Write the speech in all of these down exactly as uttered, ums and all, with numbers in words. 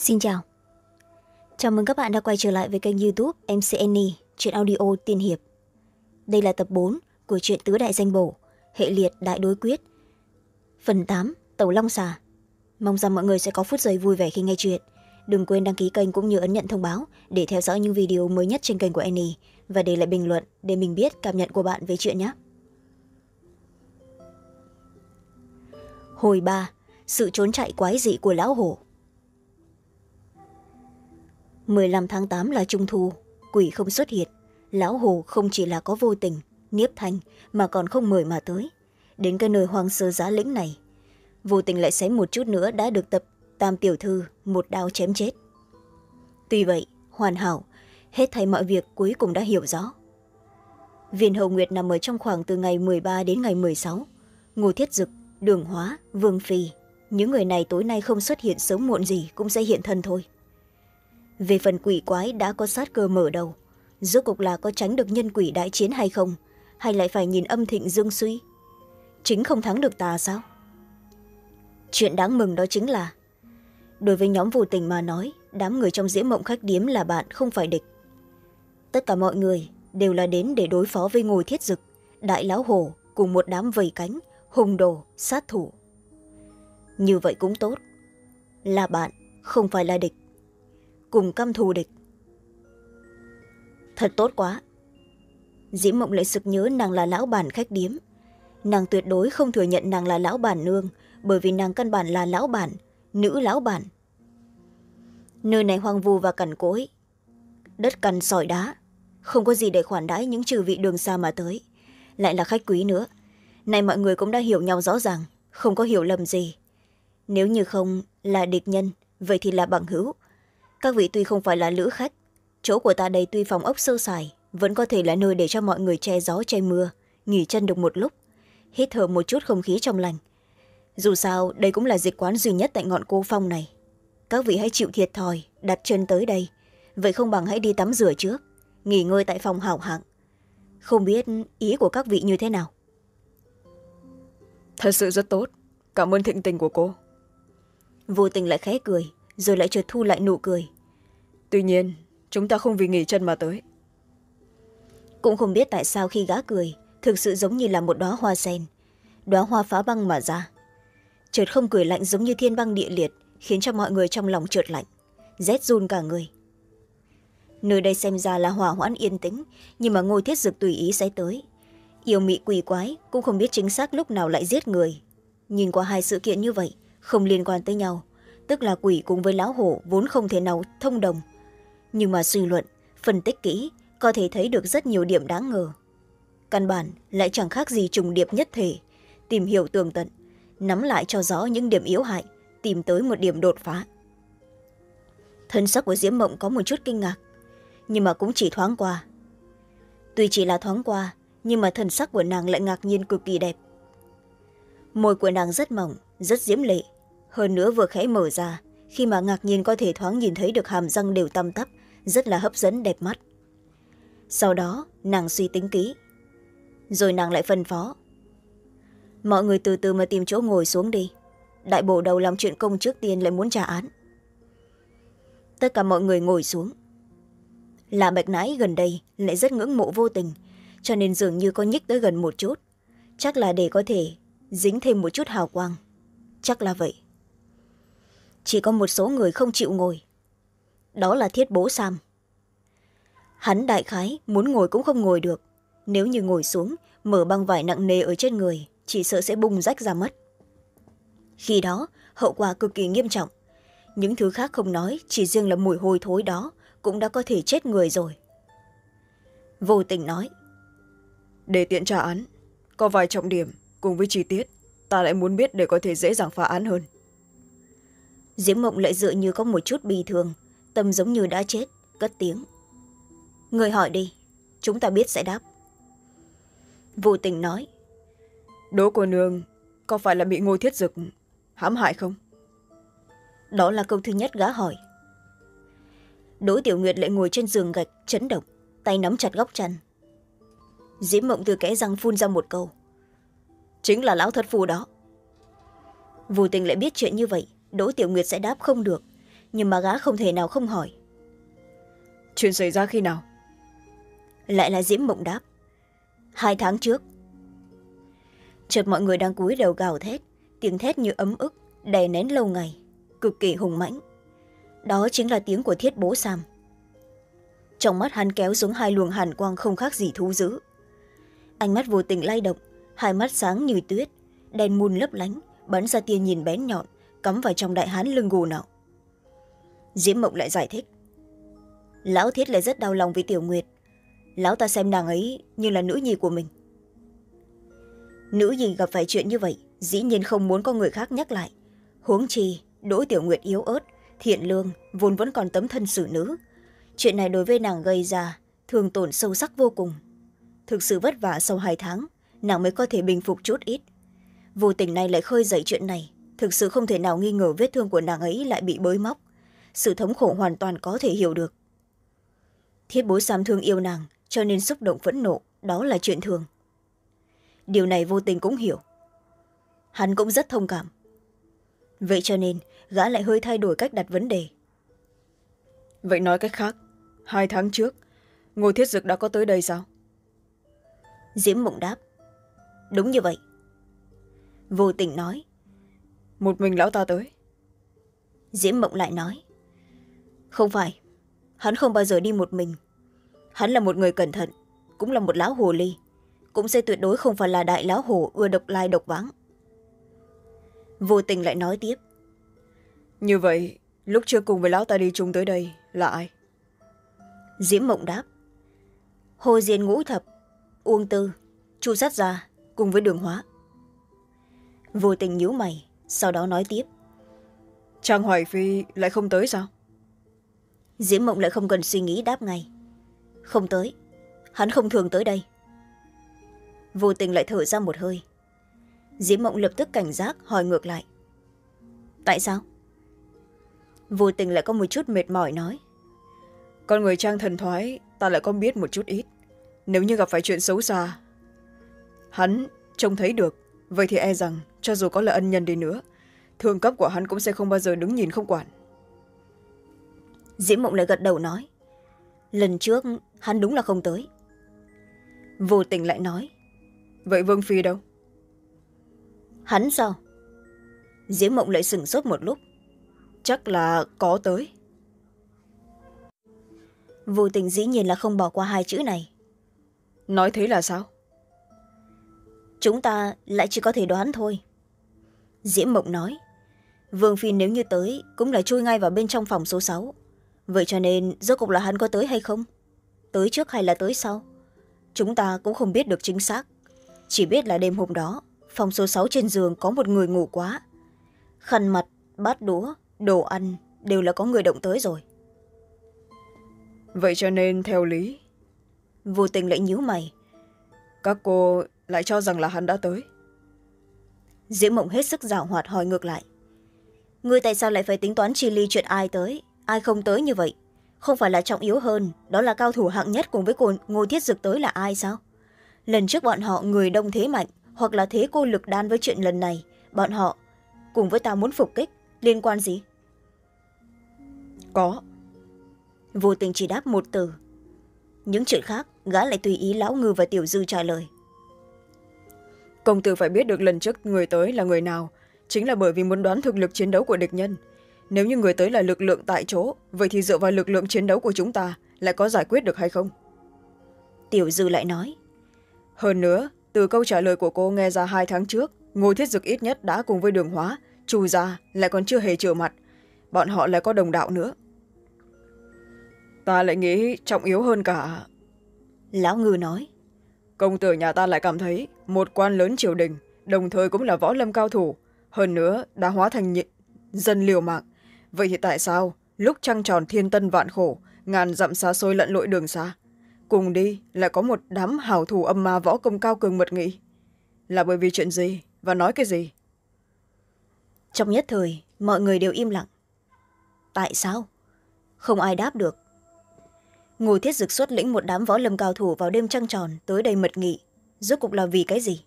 Xin chào. Chào mừng các bạn đã quay trở lại với kênh YouTube em xê en i, truyện audio tiên hiệp. Đây là tập bốn của truyện Tứ Đại Danh Bổ, hệ liệt Đại Đối Quyết. Phần tám, Tẩu Long Xà. Mong rằng mọi người sẽ có phút giây vui vẻ khi nghe chuyện. Đừng quên đăng ký kênh cũng như ấn nhận thông báo để theo dõi những video mới nhất trên kênh của Annie và để lại bình luận để mình biết cảm nhận của bạn về chuyện nhé. Hồi ba, sự trốn chạy quái dị của lão hổ. mười lăm tháng tám là trung thu, quỷ không xuất hiện. Lão hồ không chỉ là có vô tình nhiếp thanh mà còn không mời mà tới đến cái nơi hoang sơ giá lĩnh này. Vô tình lại xém một chút nữa đã được tập tam tiểu thư một đao chém chết. Tuy vậy hoàn hảo, hết thảy mọi việc cuối cùng đã hiểu rõ. Viên hậu nguyệt nằm ở trong khoảng từ ngày mười ba đến ngày mười sáu. Ngô Thiết Dực, Đường Hóa, Vương Phi, những người này tối nay không xuất hiện sớm muộn gì cũng sẽ hiện thân thôi. Về phần quỷ quái đã có sát cơ mở đầu, rốt cục là có tránh được nhân quỷ đại chiến hay không, hay lại phải nhìn âm thịnh dương suy? Chính không thắng được tà sao? Chuyện đáng mừng đó chính là, đối với nhóm vô tình mà nói, đám người trong diễm mộng khách điếm là bạn không phải địch. Tất cả mọi người đều là đến để đối phó với Ngô Thiết Dực, Đại Lão Hổ cùng một đám vầy cánh, hùng đồ, sát thủ. Như vậy cũng tốt, là bạn không phải là địch, cùng căm thù địch. Thật tốt quá. Diễm mộng lại sực nhớ nàng là lão bản khách điếm. Nàng tuyệt đối không thừa nhận nàng là lão bản nương, bởi vì nàng căn bản là lão bản, nữ lão bản. Nơi này hoang vu và cằn cỗi, đất cằn sỏi đá, không có gì để khoản đãi những trừ vị đường xa mà tới, lại là khách quý nữa. Này mọi người cũng đã hiểu nhau rõ ràng, không có hiểu lầm gì. Nếu như không là địch nhân, vậy thì là bằng hữu. Các vị tuy không phải là lữ khách, chỗ của ta đây tuy phòng ốc sơ sài, vẫn có thể là nơi để cho mọi người che gió che mưa, nghỉ chân được một lúc, hít thở một chút không khí trong lành. Dù sao đây cũng là dịch quán duy nhất tại ngọn Cô Phong này. Các vị hãy chịu thiệt thòi đặt chân tới đây, vậy không bằng hãy đi tắm rửa trước, nghỉ ngơi tại phòng hảo hạng. Không biết ý của các vị như thế nào? Thật sự rất tốt, cảm ơn thịnh tình của cô. Vô tình lại khẽ cười, rồi lại chợt thu lại nụ cười. Tuy nhiên chúng ta không vì nghỉ chân mà tới. Cũng không biết tại sao khi gã cười thực sự giống như là một đóa hoa sen, đóa hoa phá băng mà ra. Chợt không cười lạnh giống như thiên băng địa liệt, khiến cho mọi người trong lòng chợt lạnh, rét run cả người. Nơi đây xem ra là hòa hoãn yên tĩnh, nhưng mà Ngô Thiết Dực tùy ý sẽ tới. Yêu mị quỷ quái cũng không biết chính xác lúc nào lại giết người. Nhìn qua hai sự kiện như vậy không liên quan tới nhau, tức là quỷ cùng với lão hổ vốn không thể nào thông đồng. Nhưng mà suy luận, phân tích kỹ, có thể thấy được rất nhiều điểm đáng ngờ. Căn bản lại chẳng khác gì trùng điệp nhất thể, tìm hiểu tường tận, nắm lại cho rõ những điểm yếu hại, tìm tới một điểm đột phá. Thân sắc của Diễm Mộng có một chút kinh ngạc, nhưng mà cũng chỉ thoáng qua. Tuy chỉ là thoáng qua, nhưng mà thân sắc của nàng lại ngạc nhiên cực kỳ đẹp. Môi của nàng rất mỏng, rất diễm lệ, hơn nữa vừa khẽ mở ra, khi mà ngạc nhiên có thể thoáng nhìn thấy được hàm răng đều tăm tắp, rất là hấp dẫn đẹp mắt. Sau đó nàng suy tính kỹ, rồi nàng lại phân phó: mọi người từ từ mà tìm chỗ ngồi xuống đi, đại bổ đầu làm chuyện công trước tiên lại muốn trả án. Tất cả mọi người ngồi xuống. Là Bạch Nãi gần đây lại rất ngưỡng mộ Vô Tình, cho nên dường như có nhích tới gần một chút, chắc là để có thể dính thêm một chút hào quang, chắc là vậy. Chỉ có một số người không chịu ngồi, đó là Thiết Bố Sam. Hắn đại khái muốn ngồi cũng không ngồi được, nếu như ngồi xuống mở băng vải nặng nề ở trên người chỉ sợ sẽ bung rách ra mất. Khi đó hậu quả cực kỳ nghiêm trọng, những thứ khác không nói, chỉ riêng là mùi hôi thối đó cũng đã có thể chết người rồi. Vô Tình nói: để tiện trả án, có vài trọng điểm cùng với chi tiết ta lại muốn biết để có thể dễ dàng phá án hơn. Diễm Mộng lại dựa như có một chút bi thường, tâm giống như đã chết, cất tiếng: người hỏi đi, chúng ta biết sẽ đáp. Vô Tình nói: Đỗ cô nương có phải là bị Ngô Thiết Dực hãm hại không? Đó là câu thứ nhất gã hỏi. Đỗ Tiểu Nguyệt lại ngồi trên giường gạch chấn động, tay nắm chặt góc chăn. Diễm Mộng từ kẽ răng phun ra một câu: chính là lão thất phu đó. Vô Tình lại biết chuyện như vậy Đỗ Tiểu Nguyệt sẽ đáp không được, nhưng mà gã không thể nào không hỏi. Chuyện xảy ra khi nào? Lại là Diễm Mộng đáp. Hai tháng trước. Chợt mọi người đang cúi đầu gào thét, tiếng thét như ấm ức, đè nén lâu ngày, cực kỳ hùng mãnh. Đó chính là tiếng của Thiết Bố Sam. Trong mắt hắn kéo xuống hai luồng hàn quang không khác gì thú dữ. Ánh mắt vô tình lay động, hai mắt sáng như tuyết, đèn mùn lấp lánh, bắn ra tia nhìn bén nhọn, cắm vào trong đại hán lưng gù nọ. Diễm Mộng lại giải thích. Lão Thiết lại rất đau lòng vì Tiểu Nguyệt. Lão ta xem nàng ấy như là nữ nhi của mình. Nữ nhi gặp phải chuyện như vậy, dĩ nhiên không muốn có người khác nhắc lại. Huống chi, Đỗ Tiểu Nguyệt yếu ớt, thiện lương, vốn vẫn còn tấm thân xử nữ. Chuyện này đối với nàng gây ra, thương tổn sâu sắc vô cùng. Thực sự vất vả sau hai tháng, nàng mới có thể bình phục chút ít. Vô tình này lại khơi dậy chuyện này, thực sự không thể nào nghi ngờ vết thương của nàng ấy lại bị bới móc. Sự thống khổ hoàn toàn có thể hiểu được. Thiết Bố Sam thương yêu nàng, cho nên xúc động phẫn nộ, đó là chuyện thường. Điều này vô tình cũng hiểu. Hắn cũng rất thông cảm. Vậy cho nên, gã lại hơi thay đổi cách đặt vấn đề. Vậy nói cách khác, hai tháng trước, Ngô Thiết Dực đã có tới đây sao? Diễm Mộng đáp. Đúng như vậy. Vô tình nói. Một mình lão ta tới. Diễm Mộng lại nói. Không phải, hắn không bao giờ đi một mình. Hắn là một người cẩn thận, cũng là một lão hồ ly, cũng sẽ tuyệt đối không phải là đại lão hồ ưa độc lai độc vãng. Vô tình lại nói tiếp. Như vậy, lúc trước cùng với lão ta đi chung tới đây là ai? Diễm Mộng đáp. Hồ Diên Ngũ Thập, Uông Tư, Chu Sát Gia cùng với Đường Hóa. Vô tình nhíu mày, sau đó nói tiếp. Trang Hoài Phi lại không tới sao? Diễm Mộng lại không cần suy nghĩ đáp ngay. Không tới, hắn không thường tới đây. Vô tình lại thở ra một hơi. Diễm Mộng lập tức cảnh giác hỏi ngược lại. Tại sao? Vô tình lại có một chút mệt mỏi nói. Con người Trang thần thoái ta lại có biết một chút ít. Nếu như gặp phải chuyện xấu xa, hắn trông thấy được, vậy thì e rằng cho dù có là ân nhân đi nữa, thượng cấp của hắn cũng sẽ không bao giờ đứng nhìn không quản. Diễm Mộng lại gật đầu nói. Lần trước hắn đúng là không tới. Vô tình lại nói. Vậy Vương Phi đâu? Hắn sao? Diễm Mộng lại sửng sốt một lúc. Chắc là có tới. Vô tình dĩ nhiên là không bỏ qua hai chữ này. Nói thế là sao? Chúng ta lại chỉ có thể đoán thôi. Diễm Mộng nói. Vương Phi nếu như tới cũng là chui ngay vào bên trong phòng số sáu. Vậy cho nên rốt cuộc là hắn có tới hay không? Tới trước hay là tới sau? Chúng ta cũng không biết được chính xác. Chỉ biết là đêm hôm đó, phòng số sáu trên giường có một người ngủ quá. Khăn mặt, bát đũa, đồ ăn đều là có người động tới rồi. Vậy cho nên theo lý, Vô tình lại nhíu mày. các cô lại cho rằng là hắn đã tới. Diễm Mộng hết sức giảo hoạt hỏi ngược lại. Ngươi tại sao lại phải tính toán chi ly chuyện ai tới, ai không tới như vậy? Không phải là trọng yếu hơn, đó là cao thủ hạng nhất cùng với cô Ngô Thiết Dực tới là ai sao? Lần trước bọn họ người đông thế mạnh, hoặc là thế cô lực đan với chuyện lần này, bọn họ cùng với ta muốn phục kích, liên quan gì? Có. Vô tình chỉ đáp một từ. Những chuyện khác, gã lại tùy ý Lão Ngư và Tiểu Dư trả lời. Công tử phải biết được lần trước người tới là người nào, chính là bởi vì muốn đoán thực lực chiến đấu của địch nhân. Nếu như người tới là lực lượng tại chỗ, vậy thì dựa vào lực lượng chiến đấu của chúng ta lại có giải quyết được hay không? Tiểu Dư lại nói. Hơn nữa, từ câu trả lời của cô nghe ra hai tháng trước, Ngô Thiết Dực ít nhất đã cùng với Đường Hóa, Chu gia lại còn chưa hề trở mặt. Bọn họ lại có đồng đạo nữa. Ta lại nghĩ trọng yếu hơn cả. Lão Ngư nói. Công tử nhà ta lại cảm thấy một quan lớn triều đình, đồng thời cũng là võ lâm cao thủ, hơn nữa đã hóa thành nhị... dân liều mạng. Vậy thì tại sao lúc trăng tròn thiên tân vạn khổ, ngàn dặm xa xôi lặn lội đường xa, cùng đi lại có một đám hảo thủ âm ma võ công cao cường mật nghị? Là bởi vì chuyện gì và nói cái gì? Trong nhất thời mọi người đều im lặng. Tại sao? Không ai đáp được. Ngô Thiết Dực xuất lĩnh một đám võ lâm cao thủ vào đêm trăng tròn tới đây mật nghị, rốt cuộc là vì cái gì?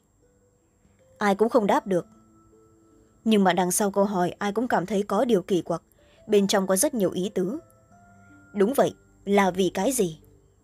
Ai cũng không đáp được. Nhưng mà đằng sau câu hỏi ai cũng cảm thấy có điều kỳ quặc, bên trong có rất nhiều ý tứ. Đúng vậy, là vì cái gì?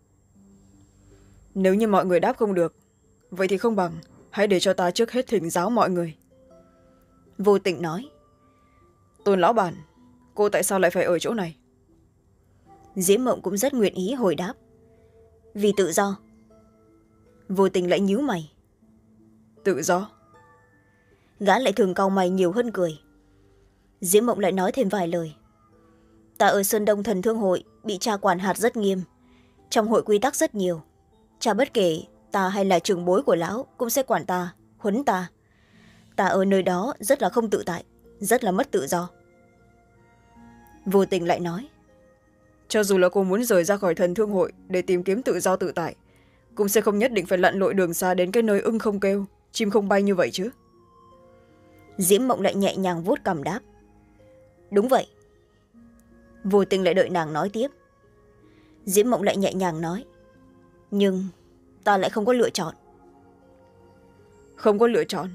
Nếu như mọi người đáp không được, vậy thì không bằng hãy để cho ta trước hết thỉnh giáo mọi người. Vô Tình nói. Tôn lão bản, cô tại sao lại phải ở chỗ này? Diễm Mộng cũng rất nguyện ý hồi đáp. Vì tự do. Vô Tình lại nhíu mày. Tự do? Gã lại thường cau mày nhiều hơn cười. Diễm Mộng lại nói thêm vài lời. Ta ở Sơn Đông Thần Thương Hội bị cha quản hạt rất nghiêm. Trong hội quy tắc rất nhiều. Cha bất kể ta hay là trưởng bối của lão cũng sẽ quản ta, huấn ta. Ta ở nơi đó rất là không tự tại, rất là mất tự do. Vô Tình lại nói. Cho dù là cô muốn rời ra khỏi Thần Thương Hội để tìm kiếm tự do tự tại, cũng sẽ không nhất định phải lặn lội đường xa đến cái nơi ưng không kêu, chim không bay như vậy chứ. Diễm Mộng lại nhẹ nhàng vuốt cằm đáp. Đúng vậy. Vô Tình lại đợi nàng nói tiếp. Diễm Mộng lại nhẹ nhàng nói. Nhưng ta lại không có lựa chọn. Không có lựa chọn?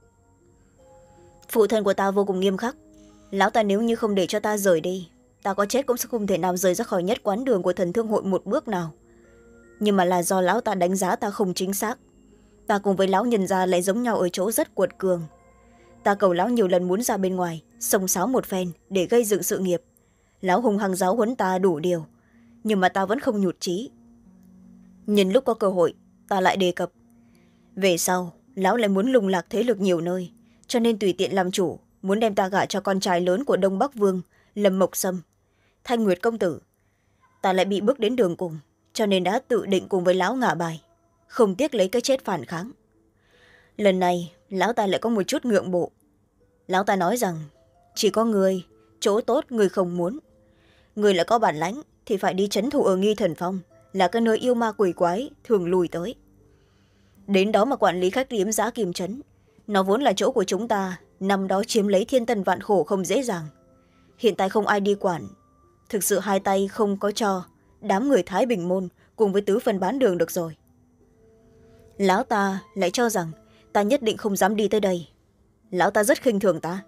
Phụ thân của ta vô cùng nghiêm khắc. Lão ta nếu như không để cho ta rời đi, ta có chết cũng sẽ không thể nào rời ra khỏi nhất quán đường của Thần Thương Hội một bước nào. Nhưng mà là do lão ta đánh giá ta không chính xác. Ta cùng với lão nhân gia lại giống nhau ở chỗ rất cuột cường. Ta cầu lão nhiều lần muốn ra bên ngoài xông xáo một phen để gây dựng sự nghiệp. Lão hùng hăng giáo huấn ta đủ điều, nhưng mà ta vẫn không nhụt chí. Nhân lúc có cơ hội, ta lại đề cập. Về sau, lão lại muốn lùng lạc thế lực nhiều nơi, cho nên tùy tiện làm chủ, muốn đem ta gả cho con trai lớn của Đông Bắc Vương, Lâm Mộc Sâm, Thanh Nguyệt Công Tử. Ta lại bị bước đến đường cùng, cho nên đã tự định cùng với lão ngả bài, không tiếc lấy cái chết phản kháng. Lần này, lão ta lại có một chút ngượng bộ. Lão ta nói rằng, chỉ có người, chỗ tốt người không muốn. Người lại có bản lãnh thì phải đi trấn thủ ở Nghi Thần Phong, là cái nơi yêu ma quỷ quái thường lùi tới. Đến đó mà quản lý khách điếm Giá Kim Trấn. Nó vốn là chỗ của chúng ta, năm đó chiếm lấy thiên tân vạn khổ không dễ dàng. Hiện tại không ai đi quản. Thực sự hai tay không có cho đám người Thái Bình Môn cùng với tứ phần bán đường được rồi. Lão ta lại cho rằng ta nhất định không dám đi tới đây. Lão ta rất khinh thường ta.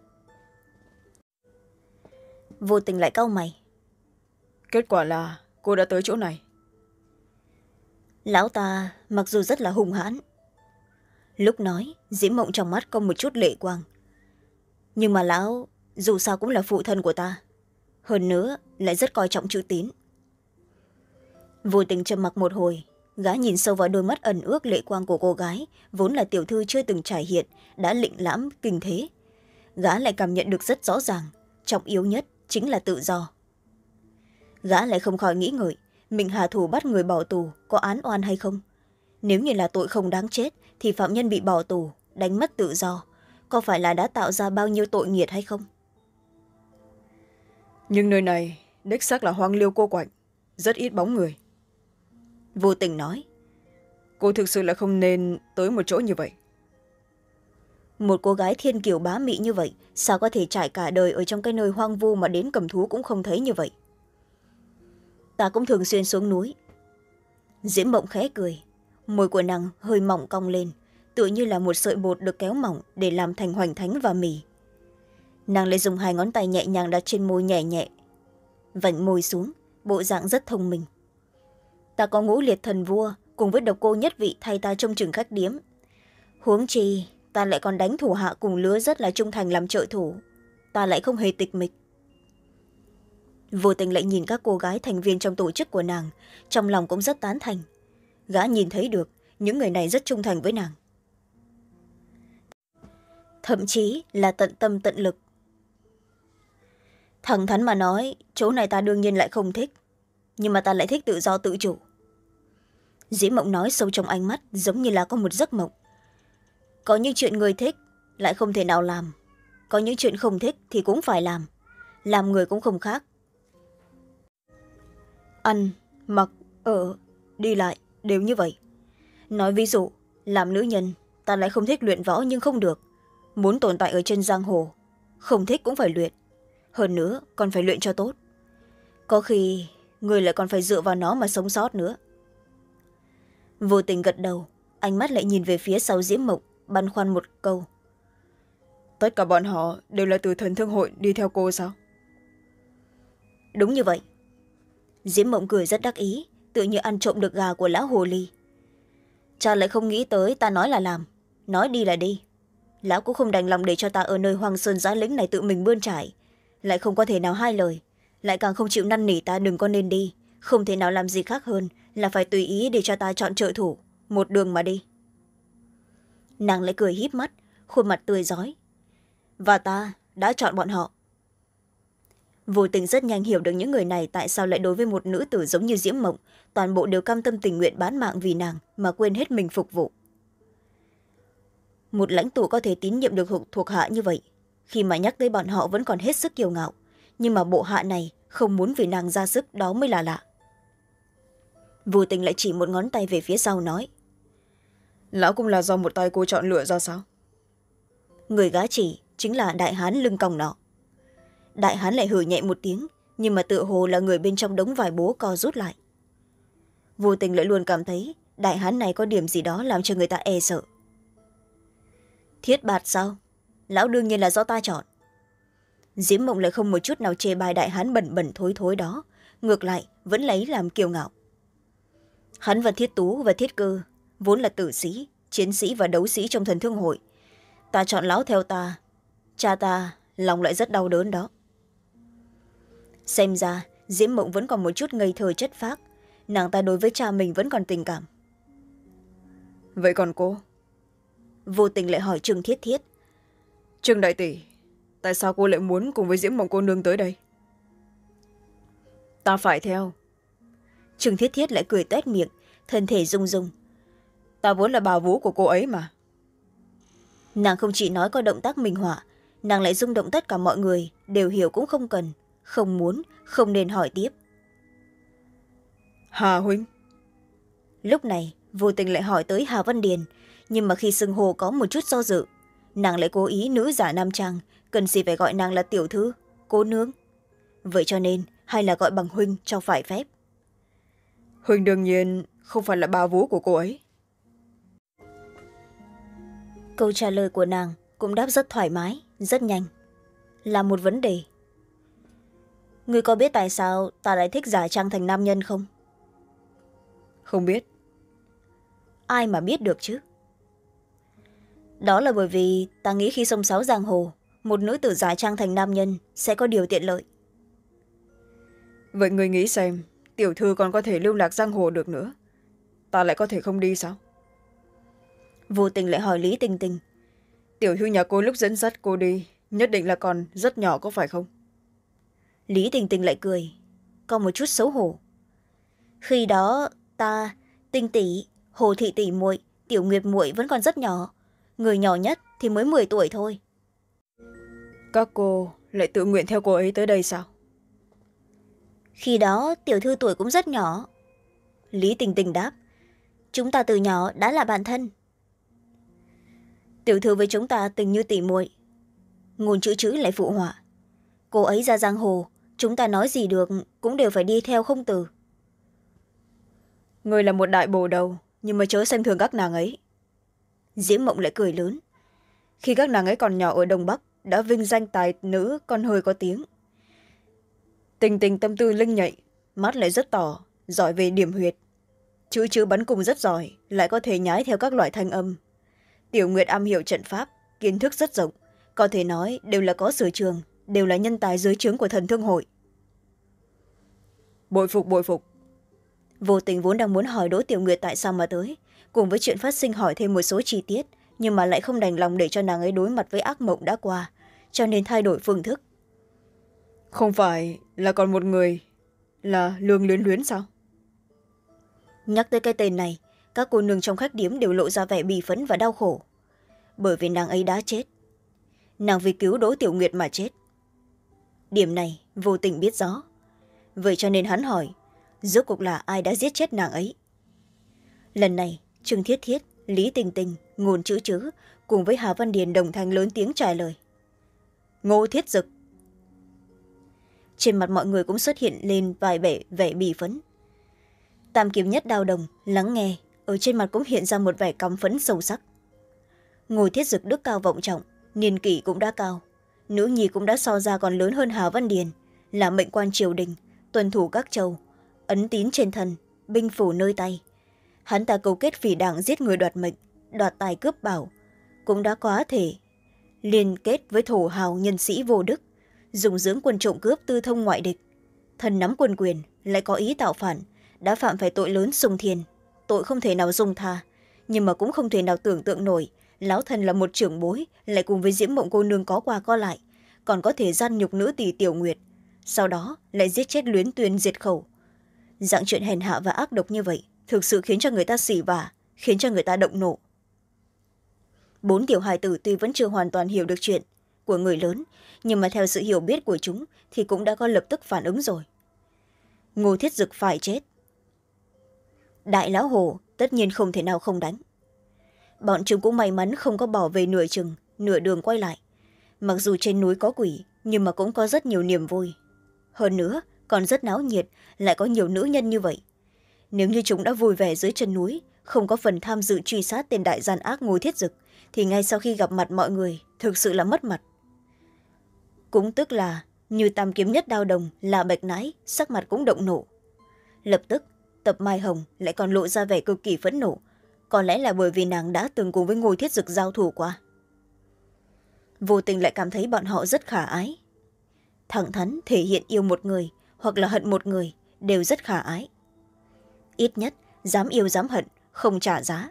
Vô Tình lại cau mày. Kết quả là cô đã tới chỗ này. Lão ta mặc dù rất là hung hãn. Lúc nói, Diễm Mộng trong mắt có một chút lệ quang. Nhưng mà lão dù sao cũng là phụ thân của ta. Hơn nữa lại rất coi trọng chữ tín. Vô Tình trầm mặc một hồi, gã nhìn sâu vào đôi mắt ẩn ước lệ quang của cô gái, vốn là tiểu thư chưa từng trải hiện, đã lịnh lãm kinh thế. Gã lại cảm nhận được rất rõ ràng, trọng yếu nhất chính là tự do. Gã lại không khỏi nghĩ ngợi, mình hà thủ bắt người bỏ tù có án oan hay không? Nếu như là tội không đáng chết, thì phạm nhân bị bỏ tù, đánh mất tự do, có phải là đã tạo ra bao nhiêu tội nghiệt hay không? Nhưng nơi này đích xác là hoang liêu cô quạnh, rất ít bóng người. Vô Tình nói. Cô thực sự là không nên tới một chỗ như vậy. Một cô gái thiên kiều bá mị như vậy, sao có thể trải cả đời ở trong cái nơi hoang vu mà đến cầm thú cũng không thấy như vậy? Ta cũng thường xuyên xuống núi. Diễm Mộng khẽ cười, môi của nàng hơi mỏng cong lên, tựa như là một sợi bột được kéo mỏng để làm thành hoành thánh và mì. Nàng lại dùng hai ngón tay nhẹ nhàng đặt trên môi nhẹ nhẹ, vảnh môi xuống, bộ dạng rất thông minh. Ta có Ngũ Liệt Thần Vua cùng với Độc Cô Nhất Vị thay ta trông chừng khách điếm. Huống chi ta lại còn đánh thủ hạ cùng lứa rất là trung thành làm trợ thủ. Ta lại không hề tịch mịch. Vô Tình lại nhìn các cô gái thành viên trong tổ chức của nàng, trong lòng cũng rất tán thành. Gã nhìn thấy được những người này rất trung thành với nàng, thậm chí là tận tâm tận lực. Thẳng thắn mà nói, chỗ này ta đương nhiên lại không thích, nhưng mà ta lại thích tự do tự chủ. Diễm Mộng nói sâu trong ánh mắt giống như là có một giấc mộng. Có những chuyện người thích lại không thể nào làm, có những chuyện không thích thì cũng phải làm. Làm người cũng không khác. Ăn, mặc, ở, đi lại đều như vậy. Nói ví dụ, làm nữ nhân, ta lại không thích luyện võ nhưng không được. Muốn tồn tại ở trên giang hồ, không thích cũng phải luyện. Hơn nữa còn phải luyện cho tốt. Có khi người lại còn phải dựa vào nó mà sống sót nữa. Vô Tình gật đầu, ánh mắt lại nhìn về phía sau Diễm Mộng, băn khoăn một câu. Tất cả bọn họ đều là từ Thần Thương Hội đi theo cô sao? đúng như vậy. Diễm Mộng cười rất đắc ý, tự như ăn trộm được gà của lão hồ ly. Cha lại không nghĩ tới ta nói là làm, nói đi là đi. Lão cũng không đành lòng để cho ta ở nơi hoang sơn giã lĩnh này tự mình bươn trải, lại không có thể nào hai lời, lại càng không chịu năn nỉ ta đừng có nên đi, không thể nào làm gì khác hơn là phải tùy ý để cho ta chọn trợ thủ, một đường mà đi. Nàng lại cười híp mắt, khuôn mặt tươi rói. Và ta đã chọn bọn họ. Vô Tình rất nhanh hiểu được những người này tại sao lại đối với một nữ tử giống như Diễm Mộng, toàn bộ đều cam tâm tình nguyện bán mạng vì nàng mà quên hết mình phục vụ. Một lãnh tụ có thể tín nhiệm được thuộc hạ như vậy, khi mà nhắc tới bọn họ vẫn còn hết sức kiêu ngạo, nhưng mà bộ hạ này không muốn vì nàng ra sức, đó mới là lạ. Vô Tình lại chỉ một ngón tay về phía sau nói. Lão cũng là do một tay cô chọn lựa ra sao? Người gã chỉ chính là đại hán lưng còng nọ. Đại hán lại hừ nhẹ một tiếng, nhưng mà tựa hồ là người bên trong đống vải bố co rút lại. Vô Tình lại luôn cảm thấy đại hán này có điểm gì đó làm cho người ta e sợ. Thiết bạt sao? Lão đương nhiên là do ta chọn. Diễm Mộng lại không một chút nào chê bai đại hán bẩn bẩn thối thối đó, ngược lại vẫn lấy làm kiêu ngạo. Hắn và Thiết Tú và Thiết Cơ vốn là tử sĩ, chiến sĩ và đấu sĩ trong Thần Thương Hội. Ta chọn lão theo ta, cha ta lòng lại rất đau đớn đó. Xem ra Diễm Mộng vẫn còn một chút ngây thơ chất phác, nàng ta đối với cha mình vẫn còn tình cảm. Vậy còn cô? Vô Tình lại hỏi Trương Thiết Thiết. Trương đại tỷ, tại sao cô lại muốn cùng với Diễm Mộng cô nương tới đây? Ta phải theo. Trương Thiết Thiết lại cười tuét miệng, thân thể rung rung. Ta vốn là bà vú của cô ấy mà. Nàng không chỉ nói có động tác minh họa, nàng lại rung động tất cả mọi người, đều hiểu cũng không cần, không muốn, không nên hỏi tiếp. Hà huynh. Lúc này Vô Tình lại hỏi tới Hà Văn Điền, nhưng mà khi xưng hô có một chút do dự, nàng lại cố ý nữ giả nam trang, cần gì phải gọi nàng là tiểu thư, cô nương. Vậy cho nên hay là gọi bằng huynh cho phải phép. Huynh đương nhiên không phải là bà vú của cô ấy. Câu trả lời của nàng cũng đáp rất thoải mái, rất nhanh. Là một vấn đề. Ngươi có biết tại sao ta lại thích giả trang thành nam nhân không? Không biết. Ai mà biết được chứ. Đó là bởi vì ta nghĩ khi xông xáo giang hồ, một nữ tử giả trang thành nam nhân sẽ có điều tiện lợi. Vậy người nghĩ xem, tiểu thư còn có thể lưu lạc giang hồ được nữa, ta lại có thể không đi sao? Vô Tình lại hỏi Lý Tình Tình. Tiểu thư nhà cô lúc dẫn dắt cô đi nhất định là còn rất nhỏ có phải không? Lý Tình Tình lại cười, có một chút xấu hổ. Khi đó ta, Tinh tỷ, Hồ thị tỷ muội, Tiểu Nguyệt muội vẫn còn rất nhỏ, người nhỏ nhất thì mới mười tuổi thôi. Các cô lại tự nguyện theo cô ấy tới đây sao? Khi đó tiểu thư tuổi cũng rất nhỏ. Lý Tình Tình đáp. Chúng ta từ nhỏ đã là bạn thân. Tiểu thư với chúng ta tình như tỉ muội. Ngôn chữ chữ lại phụ họa. Cô ấy ra giang hồ, chúng ta nói gì được cũng đều phải đi theo không từ. Người là một đại bồ đầu, nhưng mà chớ xem thường các nàng ấy. Diễm Mộng lại cười lớn. Khi các nàng ấy còn nhỏ ở Đông Bắc, đã vinh danh tài nữ con hơi có tiếng. Tình Tình tâm tư linh nhạy, mắt lại rất tỏ, giỏi về điểm huyệt. Chữ chữ bắn cung rất giỏi, lại có thể nhái theo các loại thanh âm. Tiểu Nguyệt am hiểu trận pháp, kiến thức rất rộng, có thể nói đều là có sở trường, đều là nhân tài dưới trướng của Thần Thương Hội. Bội phục bội phục. Vô Tình vốn đang muốn hỏi Đỗ Tiểu Nguyệt tại sao mà tới, cùng với chuyện phát sinh hỏi thêm một số chi tiết, nhưng mà lại không đành lòng để cho nàng ấy đối mặt với ác mộng đã qua, cho nên thay đổi phương thức. Không phải là còn một người là Lương Luyến Luyến sao? Nhắc tới cái tên này, các cô nương trong khách điếm đều lộ ra vẻ bì phấn và đau khổ, bởi vì nàng ấy đã chết. Nàng vì cứu Đỗ Tiểu Nguyệt mà chết. Điểm này Vô Tình biết rõ, vậy cho nên hắn hỏi rốt cuộc là ai đã giết chết nàng ấy. Lần này Trương Thiết Thiết, Lý Tình Tình, Ngôn Chữ Chữ cùng với Hà Văn Điền đồng thanh lớn tiếng trả lời. Ngô Thiết Dực. Trên mặt mọi người cũng xuất hiện lên vài vẻ vẻ bì phấn. Tam Kiếm Nhất Đao Đồng lắng nghe, ở trên mặt cũng hiện ra một vẻ căm phẫn sâu sắc. Ngô Thiết Dực đức cao vọng trọng, niên kỷ cũng đã cao, nữ nhi cũng đã so ra còn lớn hơn Hà Văn Điền, là mệnh quan triều đình, tuân thủ các châu, ấn tín trên thân, binh phủ nơi tay. Hắn ta cấu kết phỉ đảng giết người đoạt mệnh, đoạt tài cướp bảo, cũng đã có thể liên kết với thổ hào nhân sĩ vô đức, dùng dưỡng quân trộm cướp tư thông ngoại địch. Thần nắm quân quyền, lại có ý tạo phản, đã phạm phải tội lớn sung thiên, tội không thể nào dung tha. Nhưng mà cũng không thể nào tưởng tượng nổi, lão thần là một trưởng bối, lại cùng với Diễm Mộng cô nương có qua có lại, còn có thể gian nhục nữ tỷ Tiểu Nguyệt, sau đó lại giết chết Luyến Tuyền diệt khẩu. Dạng chuyện hèn hạ và ác độc như vậy thực sự khiến cho người ta xỉ vả, khiến cho người ta động nộ. Bốn tiểu hài tử tuy vẫn chưa hoàn toàn hiểu được chuyện của người lớn, nhưng mà theo sự hiểu biết của chúng thì cũng đã có lập tức phản ứng rồi. Ngô Thiết Dực phải chết. Đại lão hồ tất nhiên không thể nào không đánh. Bọn chúng cũng may mắn không có bỏ về nửa chừng, nửa đường quay lại. Mặc dù trên núi có quỷ, nhưng mà cũng có rất nhiều niềm vui. Hơn nữa, còn rất náo nhiệt, lại có nhiều nữ nhân như vậy. Nếu như chúng đã vui vẻ dưới chân núi, không có phần tham dự truy sát tên đại gian ác Ngô Thiết Dực, thì ngay sau khi gặp mặt mọi người, thực sự là mất mặt. Cũng tức là, như tam kiếm nhất đao đồng là bạch nái, sắc mặt cũng động nộ. Lập tức, Tập Mai Hồng lại còn lộ ra vẻ cực kỳ phẫn nộ, có lẽ là bởi vì nàng đã từng cùng với Ngô Thiết Dực giao thủ qua. Vô tình lại cảm thấy bọn họ rất khả ái. Thẳng thắn thể hiện yêu một người hoặc là hận một người đều rất khả ái. Ít nhất, dám yêu dám hận, không trả giá.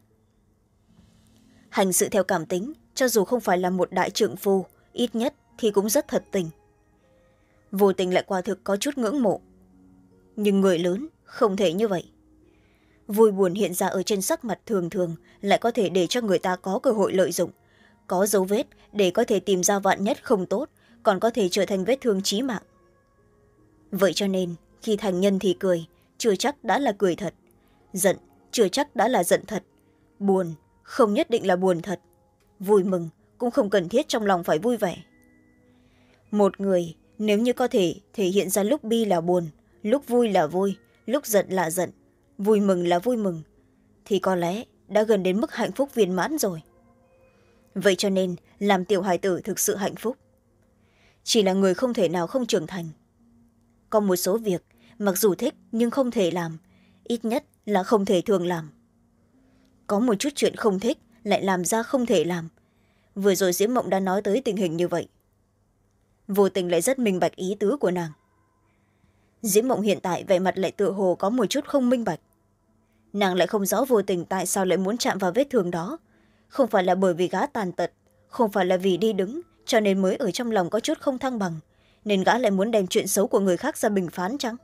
Hành sự theo cảm tính, cho dù không phải là một đại trượng phu, ít nhất thì cũng rất thật tình. Vô tình lại quả thực có chút ngưỡng mộ. Nhưng người lớn không thể như vậy. Vui buồn hiện ra ở trên sắc mặt thường thường lại có thể để cho người ta có cơ hội lợi dụng, có dấu vết để có thể tìm ra vạn nhất không tốt, còn có thể trở thành vết thương chí mạng. Vậy cho nên, khi thành nhân thì cười, chưa chắc đã là cười thật. Giận, chưa chắc đã là giận thật. Buồn, không nhất định là buồn thật. Vui mừng, cũng không cần thiết trong lòng phải vui vẻ. Một người, nếu như có thể thể hiện ra lúc bi là buồn, lúc vui là vui, lúc giận là giận, vui mừng là vui mừng, thì có lẽ đã gần đến mức hạnh phúc viên mãn rồi. Vậy cho nên, làm tiểu hài tử thực sự hạnh phúc. Chỉ là người không thể nào không trưởng thành. Có một số việc, mặc dù thích nhưng không thể làm, ít nhất là không thể thường làm. Có một chút chuyện không thích lại làm ra không thể làm. Vừa rồi Diễm Mộng đã nói tới tình hình như vậy. Vô tình lại rất minh bạch ý tứ của nàng. Diễm Mộng hiện tại vẻ mặt lại tựa hồ có một chút không minh bạch. Nàng lại không rõ Vô Tình tại sao lại muốn chạm vào vết thương đó. Không phải là bởi vì gã tàn tật, không phải là vì đi đứng cho nên mới ở trong lòng có chút không thăng bằng, nên gã lại muốn đem chuyện xấu của người khác ra bình phán chăng?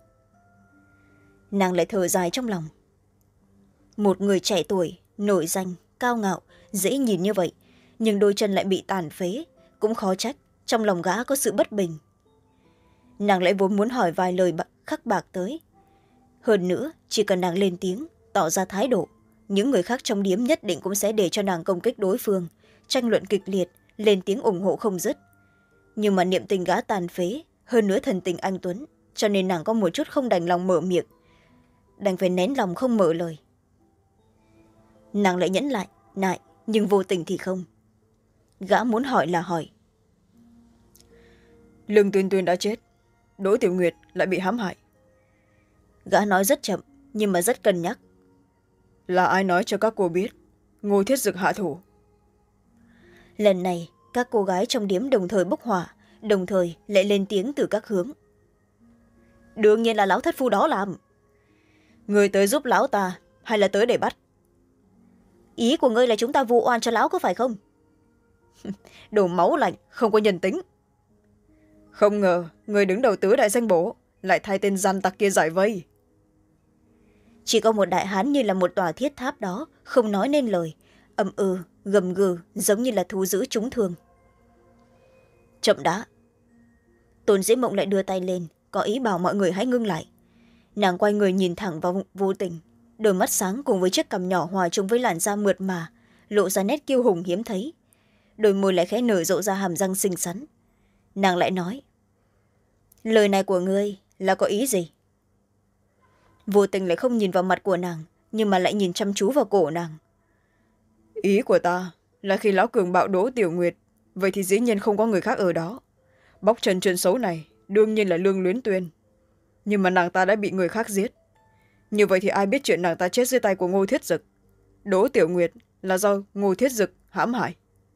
Nàng lại thở dài trong lòng. Một người trẻ tuổi, nổi danh, cao ngạo, dễ nhìn như vậy, nhưng đôi chân lại bị tàn phế, cũng khó trách trong lòng gã có sự bất bình. Nàng lại vốn muốn hỏi vài lời khắc bạc tới. Hơn nữa, chỉ cần nàng lên tiếng, tỏ ra thái độ, những người khác trong điếm nhất định cũng sẽ để cho nàng công kích đối phương, tranh luận kịch liệt, lên tiếng ủng hộ không dứt. Nhưng mà niệm tình gã tàn phế, hơn nữa thần tình anh tuấn, cho nên nàng có một chút không đành lòng mở miệng, đành phải nén lòng không mở lời. Nàng lại nhẫn lại, nại, nhưng Vô Tình thì không. Gã muốn hỏi là hỏi. Lương Tuyên Tuyên đã chết, Đỗ Tiểu Nguyệt lại bị hãm hại. Gã nói rất chậm, nhưng mà rất cân nhắc. Là ai nói cho các cô biết Ngô Thiết Dực hạ thủ? Lần này, các cô gái trong điếm đồng thời bốc hỏa, đồng thời lại lên tiếng từ các hướng. Đương nhiên là lão thất phu đó làm. Người tới giúp lão ta, hay là tới để bắt? Ý của ngươi là chúng ta vu oan cho lão có phải không? Đồ máu lạnh, không có nhân tính. Không ngờ, người đứng đầu tứ đại danh bổ lại thay tên gian tặc kia giải vây. Chỉ có một đại hán như là một tòa thiết tháp đó, không nói nên lời, ầm ừ, gầm gừ, giống như là thú dữ trúng thương. Chậm đã. Tôn Diễm Mộng lại đưa tay lên, có ý bảo mọi người hãy ngưng lại. Nàng quay người nhìn thẳng vào Vô Tình, đôi mắt sáng cùng với chiếc cằm nhỏ hòa chung với làn da mượt mà, lộ ra nét kiêu hùng hiếm thấy. Đôi môi lại khẽ nở rộ ra hàm răng xinh xắn. Nàng lại nói, lời này của ngươi là có ý gì? Vô Tình lại không nhìn vào mặt của nàng, nhưng mà lại nhìn chăm chú vào cổ nàng. Ý của ta là khi lão cường bạo Đỗ Tiểu Nguyệt, vậy thì dĩ nhiên không có người khác ở đó. Bóc trần chuyện xấu này đương nhiên là Lương Luyến Tuyên. nhưng mà nàng ta đã bị người khác giết. Như vậy thì ai biết chuyện nàng ta chết dưới tay của Ngô Thiết Dực? Đỗ Tiểu Nguyệt là do Ngô Thiết Dực hãm hại.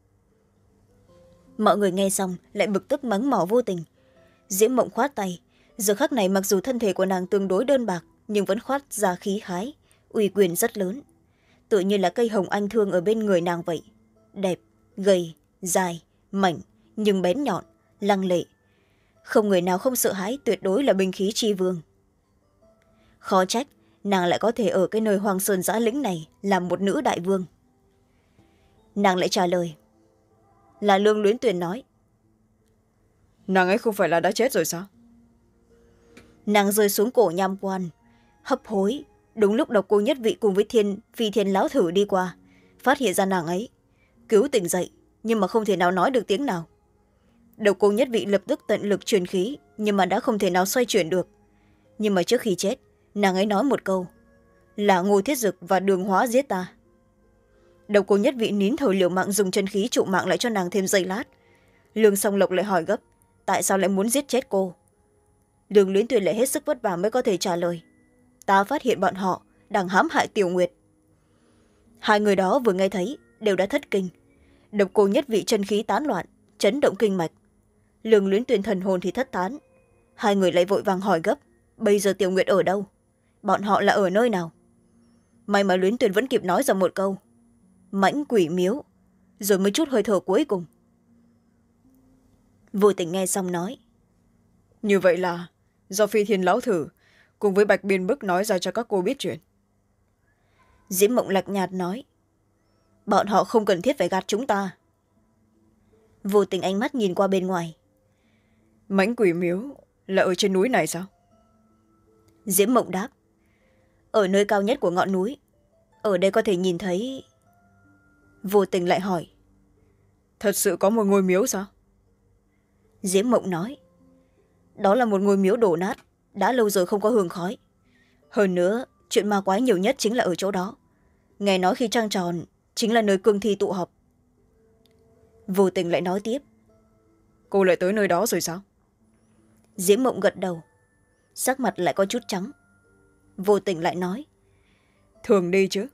Mọi người nghe xong lại bực tức mắng mỏ Vô Tình. Diễm Mộng khoát tay. Giờ khắc này mặc dù thân thể của nàng tương đối đơn bạc nhưng vẫn khoát ra khí khái, uy quyền rất lớn, tự như là cây hồng anh thương ở bên người nàng vậy. Đẹp, gầy, dài, mảnh nhưng bén nhọn, lăng lệ. Không người nào không sợ hãi, tuyệt đối là binh khí tri vương. Khó trách nàng lại có thể ở cái nơi hoang sơn giã lĩnh này làm một nữ đại vương. Nàng lại trả lời. Là Lương Luyến Tuyền nói. Nàng ấy không phải là đã chết rồi sao? Nàng rơi xuống cổ nham quan, hấp hối. Đúng lúc Độc Cô Nhất Vị cùng với thiên phi thiên lão thử đi qua, phát hiện ra nàng ấy cứu tỉnh dậy, nhưng mà không thể nào nói được tiếng nào. Độc Cô Nhất Vị lập tức tận lực truyền khí, nhưng mà đã không thể nào xoay chuyển được. Nhưng mà trước khi chết, nàng ấy nói một câu. Là Ngô Thiết Dực và Đường Hóa giết ta. Độc Cô Nhất Vị nín thở liều mạng dùng chân khí trụ mạng lại cho nàng thêm giây lát. Lương Song Lộc lại hỏi gấp. Tại sao lại muốn giết chết cô? Đường Luyến Tuyền lại hết sức vất vả mới có thể trả lời. Ta phát hiện bọn họ đang hãm hại Tiểu Nguyệt. Hai người đó vừa nghe thấy đều đã thất kinh. Độc Cô Nhất Vị chân khí tán loạn, chấn động kinh mạch. Lương Luyến Tuyền thần hồn thì thất tán. Hai người lại vội vàng hỏi gấp. Bây giờ Tiểu Nguyệt ở đâu? Bọn họ là ở nơi nào? May mà Luyến Tuyền vẫn kịp nói ra một câu. Mãnh quỷ miếu. Rồi mới chút hơi thở cuối cùng. Vô Tình nghe xong nói. Như vậy là do Phi Thiên Lão Thử cùng với Bạch Biên Bức nói ra cho các cô biết chuyện. Diễm Mộng lạnh nhạt nói. Bọn họ không cần thiết phải gạt chúng ta. Vô Tình ánh mắt nhìn qua bên ngoài. Mãnh quỷ miếu là ở trên núi này sao? Diễm Mộng đáp. Ở nơi cao nhất của ngọn núi. Ở đây có thể nhìn thấy. Vô Tình lại hỏi. Thật sự có một ngôi miếu sao? Diễm Mộng nói. Đó là một ngôi miếu đổ nát, đã lâu rồi không có hương khói. Hơn nữa, chuyện ma quái nhiều nhất chính là ở chỗ đó. Nghe nói khi trăng tròn chính là nơi cương thi tụ họp. Vô Tình lại nói tiếp. Cô lại tới nơi đó rồi sao? Diễm Mộng gật đầu, sắc mặt lại có chút trắng. Vô Tình lại nói. Thường đi chứ?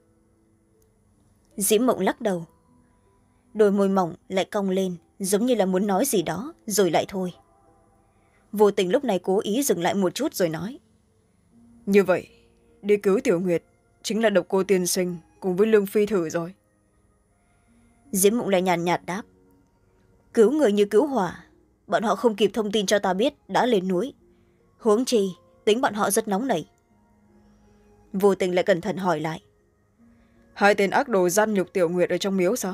Diễm Mộng lắc đầu. Đôi môi mỏng lại cong lên, giống như là muốn nói gì đó, rồi lại thôi. Vô Tình lúc này cố ý dừng lại một chút rồi nói. Như vậy, đi cứu Tiểu Nguyệt chính là Độc Cô tiên sinh cùng với Lương Phi Thử rồi. Diễm Mộng lại nhàn nhạt đáp. Cứu người như cứu hỏa. Bọn họ không kịp thông tin cho ta biết đã lên núi. Huống chi, tính bọn họ rất nóng nảy. Vô Tình lại cẩn thận hỏi lại. Hai tên ác đồ gian nhục Tiểu Nguyệt ở trong miếu sao?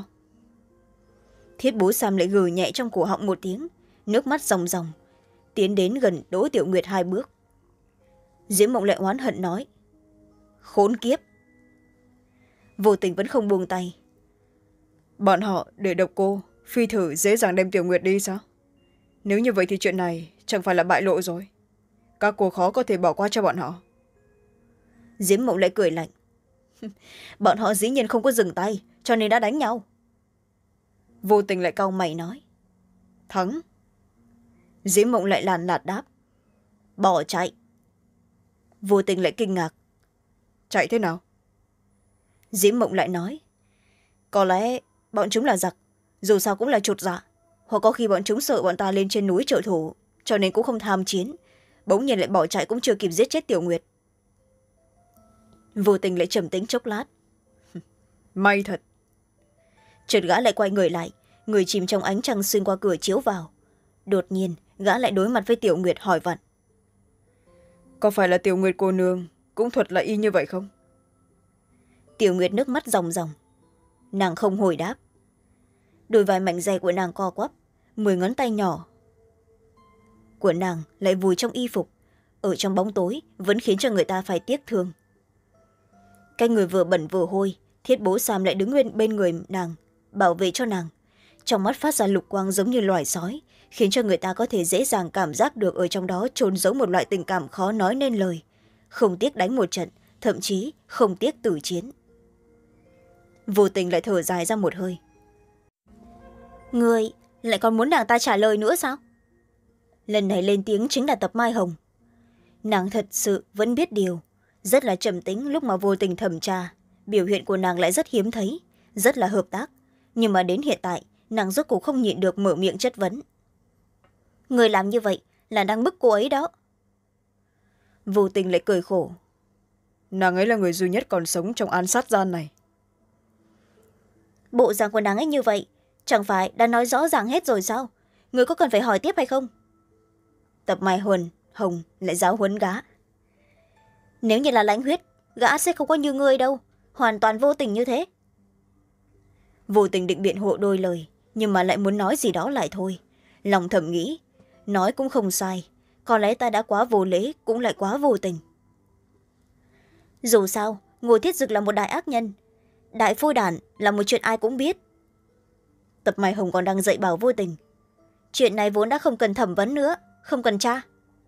Thiết Bố Sam lại gừ nhẹ trong cổ họng một tiếng, nước mắt ròng ròng, tiến đến gần Đỗ Tiểu Nguyệt hai bước. Diễm Mộng lại oán hận nói. Khốn kiếp. Vô Tình vẫn không buông tay. Bọn họ để Độc Cô Phi Thử dễ dàng đem Tiểu Nguyệt đi sao? Nếu như vậy thì chuyện này chẳng phải là bại lộ rồi. Các cô khó có thể bỏ qua cho bọn họ. Diễm Mộng lại cười lạnh. Bọn họ dĩ nhiên không có dừng tay, cho nên đã đánh nhau. Vô Tình lại cau mày nói. Thắng. Diễm Mộng lại làn lạt đáp. Bỏ chạy. Vô Tình lại kinh ngạc. Chạy thế nào? Diễm Mộng lại nói. Có lẽ bọn chúng là giặc, dù sao cũng là chột dạ. Hoặc có khi bọn chúng sợ bọn ta lên trên núi trợ thủ, cho nên cũng không tham chiến. Bỗng nhiên lại bỏ chạy cũng chưa kịp giết chết Tiểu Nguyệt. Vô Tình lại trầm tĩnh chốc lát. May thật. Chợt gã lại quay người lại, người chìm trong ánh trăng xuyên qua cửa chiếu vào. Đột nhiên gã lại đối mặt với Tiểu Nguyệt hỏi vặn. Có phải là Tiểu Nguyệt cô nương cũng thuật lại y như vậy không? Tiểu Nguyệt nước mắt ròng ròng. Nàng không hồi đáp. Đôi vai mảnh dày của nàng co quắp, mười ngón tay nhỏ của nàng lại vùi trong y phục, ở trong bóng tối vẫn khiến cho người ta phải tiếc thương. Cái người vừa bẩn vừa hôi, Thiết Bố Sam lại đứng bên, bên người nàng, bảo vệ cho nàng. Trong mắt phát ra lục quang giống như loài sói, khiến cho người ta có thể dễ dàng cảm giác được ở trong đó chôn giấu một loại tình cảm khó nói nên lời. Không tiếc đánh một trận, thậm chí không tiếc tử chiến. Vô Tình lại thở dài ra một hơi. Ngươi lại còn muốn nàng ta trả lời nữa sao? Lần này lên tiếng chính là Tập Mai Hồng. nàng thật sự vẫn biết điều, rất là trầm tĩnh lúc mà vô tình thẩm tra. Biểu hiện của nàng lại rất hiếm thấy, rất là hợp tác. Nhưng mà đến hiện tại, nàng rốt cuộc không nhịn được mở miệng chất vấn. Người làm như vậy là đang bức cô ấy đó. Vô tình lại cười khổ. Nàng ấy là người duy nhất còn sống trong án sát gian này. Bộ dạng của nàng ấy như vậy, chẳng phải đã nói rõ ràng hết rồi sao? Người có cần phải hỏi tiếp hay không? Tập Mai Huân Hồng lại giáo huấn gã. Nếu như là lãnh huyết, gã sẽ không có như ngươi đâu, hoàn toàn vô tình như thế. Vô tình định biện hộ đôi lời, nhưng mà lại muốn nói gì đó lại thôi. Lòng thầm nghĩ, nói cũng không sai, có lẽ ta đã quá vô lễ, cũng lại quá vô tình. Dù sao, Ngô Thiết Dực là một đại ác nhân, đại phôi đản là một chuyện ai cũng biết. Tập Mai Hồng còn đang dạy bảo vô tình. Chuyện này vốn đã không cần thẩm vấn nữa, không cần tra.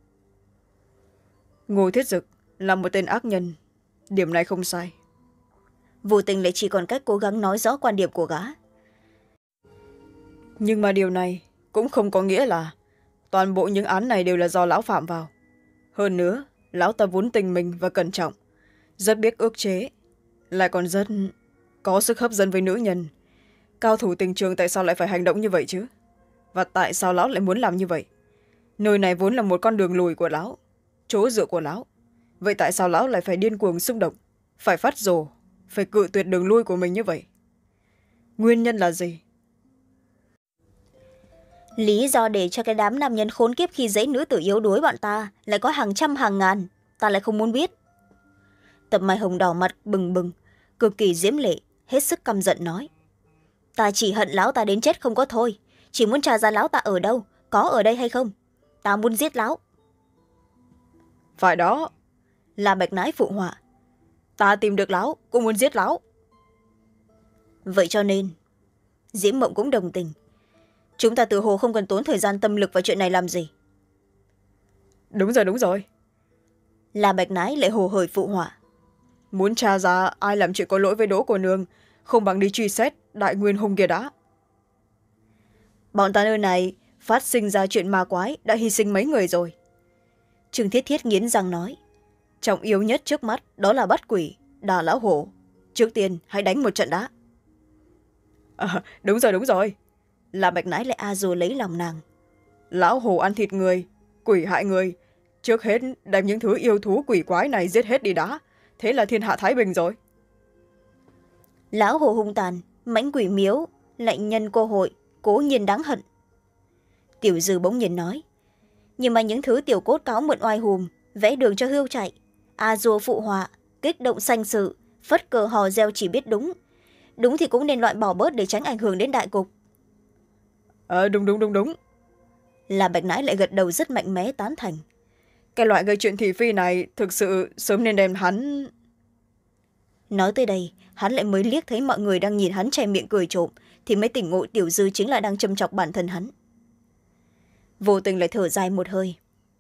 Ngô Thiết Dực là một tên ác nhân, điểm này không sai. Vô tình lại chỉ còn cách cố gắng nói rõ quan điểm của gã. Nhưng mà điều này cũng không có nghĩa là toàn bộ những án này đều là do lão phạm vào. Hơn nữa, lão ta vốn tình mình và cẩn trọng, rất biết ước chế, lại còn rất có sức hấp dẫn với nữ nhân. Cao thủ tình trường tại sao lại phải hành động như vậy chứ? Và tại sao lão lại muốn làm như vậy? Nơi này vốn là một con đường lùi của lão, chỗ dựa của lão. Vậy tại sao lão lại phải điên cuồng xung động, phải phát rồ, phải cự tuyệt đường lui của mình như vậy? Nguyên nhân là gì? Lý do để cho cái đám nam nhân khốn kiếp khi dễ nữ tử yếu đuối bọn ta lại có hàng trăm hàng ngàn, ta lại không muốn biết. Tập Mai Hồng đỏ mặt bừng bừng, cực kỳ diễm lệ, hết sức căm giận nói. Ta chỉ hận lão ta đến chết không có thôi, chỉ muốn tra ra lão ta ở đâu, có ở đây hay không. Ta muốn giết lão. Phải đó. Là Bạch Nãi phụ họa. Ta tìm được lão, cũng muốn giết lão. Vậy cho nên, Diễm Mộng cũng đồng tình. Chúng ta tự hồ không cần tốn thời gian tâm lực vào chuyện này làm gì. Đúng rồi, đúng rồi. Là Bạch Nãi lại hồ hởi phụ họa. Muốn tra ra ai làm chuyện có lỗi với Đỗ cô nương, không bằng đi truy xét đại nguyên hung kia đã. Bọn ta nơi này phát sinh ra chuyện ma quái, đã hy sinh mấy người rồi. Trương Thiết Thiết nghiến răng nói. Trọng yếu nhất trước mắt đó là bắt quỷ, đà lão hổ. Trước tiên hãy đánh một trận đã. À, đúng rồi, đúng rồi. Là Bạch Nãi lại a dù lấy lòng nàng. Lão hổ ăn thịt người, quỷ hại người. Trước hết đem những thứ yêu thú quỷ quái này giết hết đi đã. Thế là thiên hạ thái bình rồi. Lão hổ hung tàn, mãnh quỷ miếu, lại nhân cơ hội, cố nhiên đáng hận. Tiểu Dư bỗng nhiên nói. Nhưng mà những thứ tiểu cốt cáo mượn oai hùm, vẽ đường cho hươu chạy, a dua phụ họa, kích động sanh sự, phất cờ hò reo chỉ biết đúng. Đúng thì cũng nên loại bỏ bớt để tránh ảnh hưởng đến đại cục. Ờ, đúng đúng đúng đúng. Là Bạch Nãi lại gật đầu rất mạnh mẽ tán thành. Cái loại gây chuyện thị phi này thực sự sớm nên đem hắn... Nói tới đây, hắn lại mới liếc thấy mọi người đang nhìn hắn che miệng cười trộm, thì mới tỉnh ngộ Tiểu Dư chính là đang châm chọc bản thân hắn. Vô tình lại thở dài một hơi.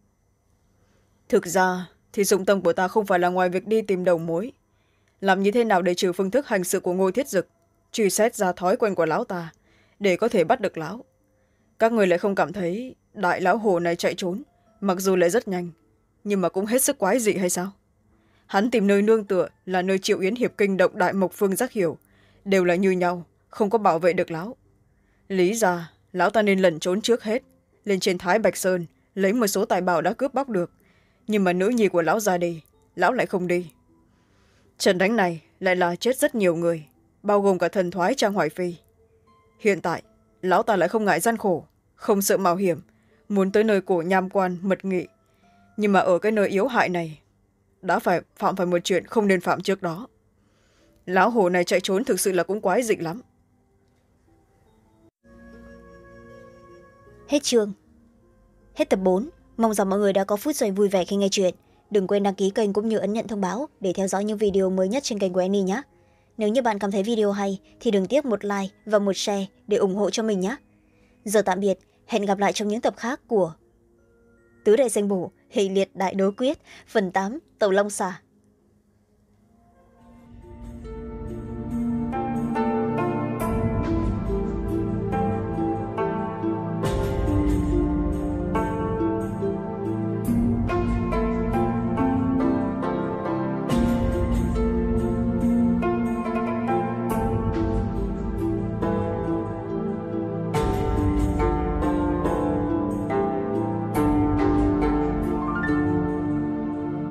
Thực ra thì dụng tâm của ta không phải là ngoài việc đi tìm đầu mối. Làm như thế nào để trừ phương thức hành sự của Ngô Thiết Dực, truy xét ra thói quen của lão ta, để có thể bắt được lão. Các người lại không cảm thấy đại lão hồ này chạy trốn, mặc dù lại rất nhanh, nhưng mà cũng hết sức quái dị hay sao? Hắn tìm nơi nương tựa là nơi Triệu Yến hiệp kinh động đại mộc phương giác hiểu, đều là như nhau, không có bảo vệ được lão. Lý ra, lão ta nên lẩn trốn trước hết, lên trên Thái Bạch Sơn, lấy một số tài bảo đã cướp bóc được. Nhưng mà nữ nhi của lão ra đi, lão lại không đi. Trận đánh này lại là chết rất nhiều người, bao gồm cả thần thoái Trang Hoài Phi. Hiện tại, lão ta lại không ngại gian khổ, không sợ mạo hiểm, muốn tới nơi cổ nham quan mật nghị. Nhưng mà ở cái nơi yếu hại này, đã phải phạm phải một chuyện không nên phạm trước đó. Lão hồ này chạy trốn thực sự là cũng quái dị lắm. Hết chương. Hết tập bốn. Mong rằng mọi người đã có phút giây vui vẻ khi nghe chuyện. Đừng quên đăng ký kênh cũng như ấn nhận thông báo để theo dõi những video mới nhất trên kênh của Annie nhé. Nếu như bạn cảm thấy video hay thì đừng tiếc một like và một share để ủng hộ cho mình nhé. Giờ tạm biệt, hẹn gặp lại trong những tập khác của Tứ Đại Danh Bổ Hệ Liệt Đại Đố Quyết phần tám Tàu Long Xà.